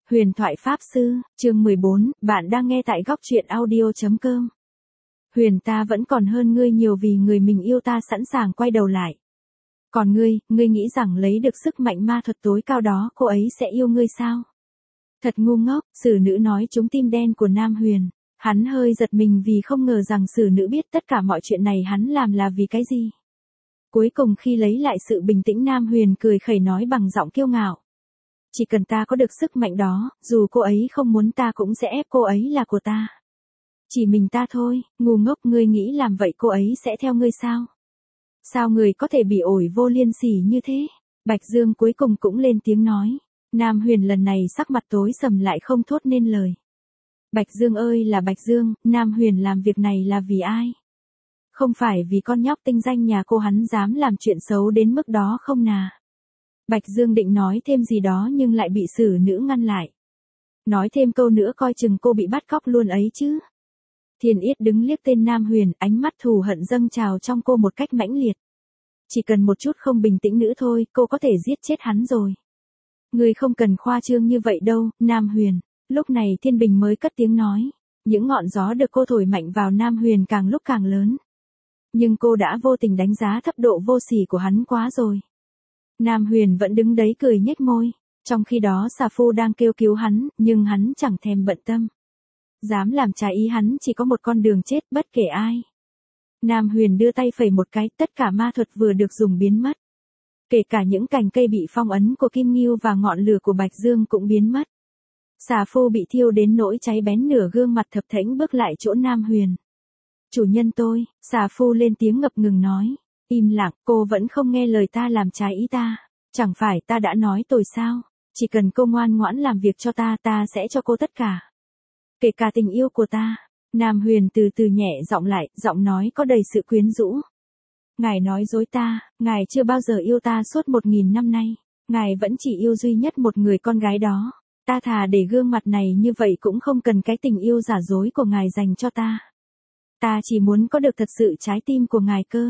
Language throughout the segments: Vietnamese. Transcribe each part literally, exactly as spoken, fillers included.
Huyền thoại Pháp sư, chương mười bốn, bạn đang nghe tại góc truyện audio.com. Huyền ta vẫn còn hơn ngươi nhiều vì người mình yêu ta sẵn sàng quay đầu lại. Còn ngươi, ngươi nghĩ rằng lấy được sức mạnh ma thuật tối cao đó cô ấy sẽ yêu ngươi sao? Thật ngu ngốc, sử nữ nói trúng tim đen của Nam Huyền. Hắn hơi giật mình vì không ngờ rằng sử nữ biết tất cả mọi chuyện này hắn làm là vì cái gì. Cuối cùng khi lấy lại sự bình tĩnh Nam Huyền cười khẩy nói bằng giọng kiêu ngạo. Chỉ cần ta có được sức mạnh đó, dù cô ấy không muốn ta cũng sẽ ép cô ấy là của ta. Chỉ mình ta thôi, ngu ngốc, ngươi nghĩ làm vậy cô ấy sẽ theo ngươi sao? Sao người có thể bị ổi vô liêm sỉ như thế? Bạch Dương cuối cùng cũng lên tiếng nói. Nam Huyền lần này sắc mặt tối sầm lại không thốt nên lời. Bạch Dương ơi là Bạch Dương, Nam Huyền làm việc này là vì ai? Không phải vì con nhóc tinh danh nhà cô hắn dám làm chuyện xấu đến mức đó không nà? Bạch Dương định nói thêm gì đó nhưng lại bị sử nữ ngăn lại. Nói thêm câu nữa coi chừng cô bị bắt cóc luôn ấy chứ. Thiên Yết đứng liếc tên Nam Huyền, ánh mắt thù hận dâng trào trong cô một cách mãnh liệt. Chỉ cần một chút không bình tĩnh nữa thôi, cô có thể giết chết hắn rồi. Người không cần khoa trương như vậy đâu, Nam Huyền. Lúc này Thiên Bình mới cất tiếng nói. Những ngọn gió được cô thổi mạnh vào Nam Huyền càng lúc càng lớn. Nhưng cô đã vô tình đánh giá thấp độ vô sỉ của hắn quá rồi. Nam Huyền vẫn đứng đấy cười nhếch môi, trong khi đó xà phu đang kêu cứu hắn, nhưng hắn chẳng thèm bận tâm. Dám làm trái ý hắn chỉ có một con đường chết bất kể ai. Nam Huyền đưa tay phẩy một cái, tất cả ma thuật vừa được dùng biến mất. Kể cả những cành cây bị phong ấn của Kim Ngưu và ngọn lửa của Bạch Dương cũng biến mất. Xà phu bị thiêu đến nỗi cháy bén nửa gương mặt thập thễnh bước lại chỗ Nam Huyền. Chủ nhân tôi, xà phu lên tiếng ngập ngừng nói. Im lặng, cô vẫn không nghe lời ta làm trái ý ta. Chẳng phải ta đã nói tôi sao? Chỉ cần cô ngoan ngoãn làm việc cho ta, ta sẽ cho cô tất cả. Kể cả tình yêu của ta. Nam Huyền từ từ nhẹ giọng lại, giọng nói có đầy sự quyến rũ. Ngài nói dối ta, ngài chưa bao giờ yêu ta suốt một nghìn năm nay. Ngài vẫn chỉ yêu duy nhất một người con gái đó. Ta thà để gương mặt này như vậy cũng không cần cái tình yêu giả dối của ngài dành cho ta. Ta chỉ muốn có được thật sự trái tim của ngài cơ.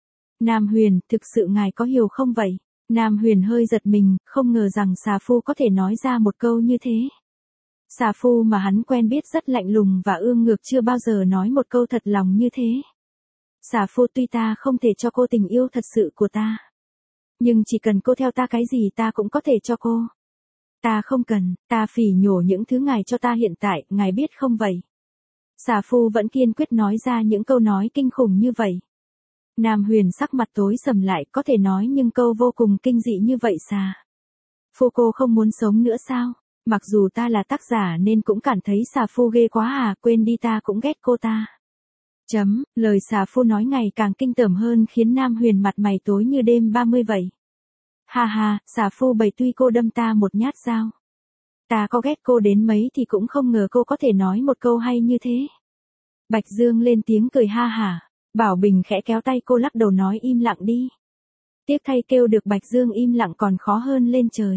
Nam Huyền, thực sự ngài có hiểu không vậy? Nam Huyền hơi giật mình, không ngờ rằng xà phu có thể nói ra một câu như thế. Xà phu mà hắn quen biết rất lạnh lùng và ương ngược chưa bao giờ nói một câu thật lòng như thế. Xà phu, tuy ta không thể cho cô tình yêu thật sự của ta. Nhưng chỉ cần cô theo ta cái gì ta cũng có thể cho cô. Ta không cần, ta phỉ nhổ những thứ ngài cho ta hiện tại, ngài biết không vậy? Xà phu vẫn kiên quyết nói ra những câu nói kinh khủng như vậy. Nam Huyền sắc mặt tối sầm lại, có thể nói nhưng câu vô cùng kinh dị như vậy xà. Phu, cô không muốn sống nữa sao? Mặc dù ta là tác giả nên cũng cảm thấy xà phu ghê quá à, quên đi, ta cũng ghét cô ta. Chấm, lời xà phu nói ngày càng kinh tởm hơn khiến Nam Huyền mặt mày tối như đêm ba mươi vậy. Ha ha, xà phu bày, tuy cô đâm ta một nhát dao. Ta có ghét cô đến mấy thì cũng không ngờ cô có thể nói một câu hay như thế. Bạch Dương lên tiếng cười ha hả. Bảo Bình khẽ kéo tay cô lắc đầu nói im lặng đi. Tiếc thay kêu được Bạch Dương im lặng còn khó hơn lên trời.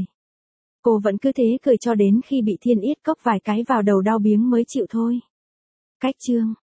Cô vẫn cứ thế cười cho đến khi bị Thiên Yết cốc vài cái vào đầu đau biếng mới chịu thôi. Cách chương